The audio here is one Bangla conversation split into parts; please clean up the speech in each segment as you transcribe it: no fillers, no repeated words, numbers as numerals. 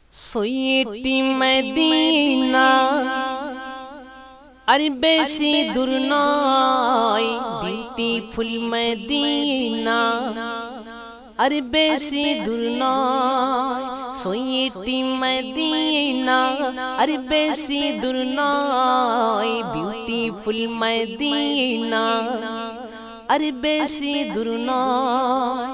सोयेटी मदीना अरे बेसी दूर नय ब्यूटीफुल मदीना अरे बेसी दूर नय सोयेटी मदीना अरे बेसी दूर नय ब्यूटीफुल मदीना अरे बेसी दूर नय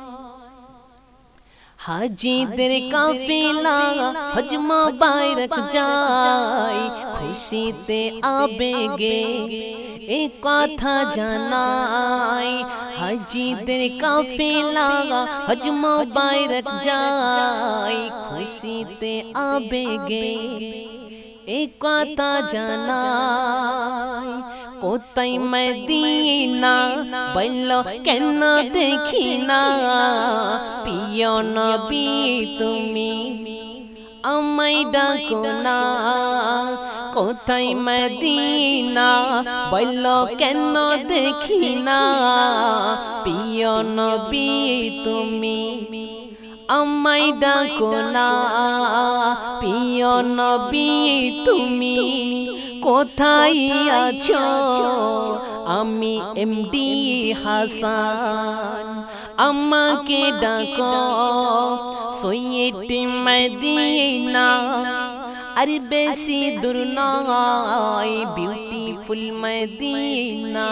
हाजीদের কাফেলা হজ মুবারক যায় খুশিতে আবেগে এই কথা জানাই হাजीদের কাফেলা হজ মুবারক যায় খুশিতে আবেগে এই কথা জানাই কোথায় মদিনা বললো কেন দেখি না প্রিয় নবী তুমি আমায় ডাকো না কোথায় মদিনা বললো কেন দেখি না প্রিয় নবী তুমি আমায় ডাকো না প্রিয় নবী তুমি কোথায় আছো আমি এমডি হাসান আমাকে ডাকো সোয়েটি মদিনা আরে বেশি দূর নয় বিউটিফুল মদিনা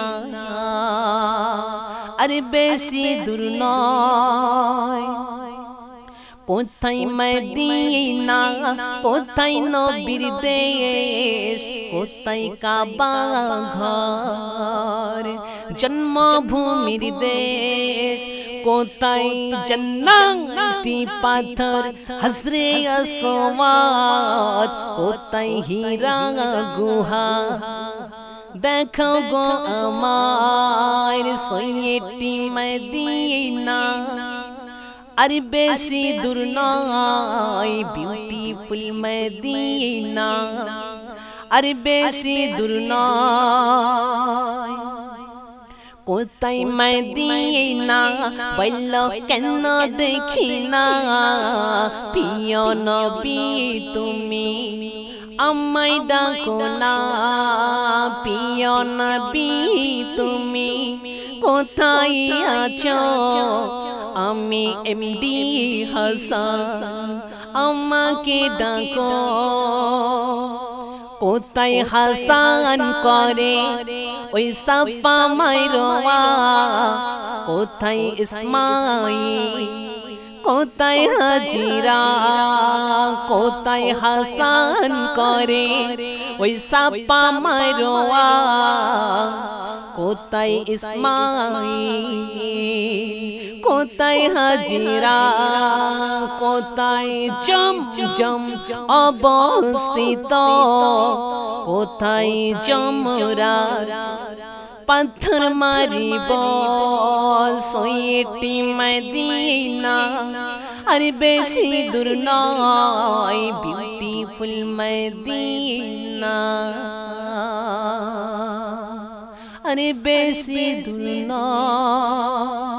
আরে বেশি দূর নয় কোথায় মদিনা কোথায় নবীর দেশ কোথায় কাবা ঘর জন্মভূমির দেশ কোথায় জান্নাতি পাথর হজরে আসওয়াদ কোথায় হীরা গুহা দেখো গো আমার সোয়েটি মদিনা अरे बेसी दूर नय ब्यूटीफुल मदीना अरे बेसी दूर नय কোথায় মদিনা বললো কেন দেখি না প্রিয় নবী তুমি আমায় ডাকো না প্রিয় নবী তুমি কোথায় আছো আমি এমডি হাসান আমাকে ডাকো কোথায় হাসান করে ওই সাফা মারওয়া কোথায় ইসমাইল কোথায় হাজিরা কোথায় হাসান করে ওই সাফা মারওয়া কোথায় ইসমাইল কোথায় হাজিরা কোথায় জমজম অবস্থিত কোথায় জমরা পাথর মারিব সোয়েটি মদিনা আরে বেশি দূর নয় বিউটিফুল মদিনা अरे बेसी दूर नय।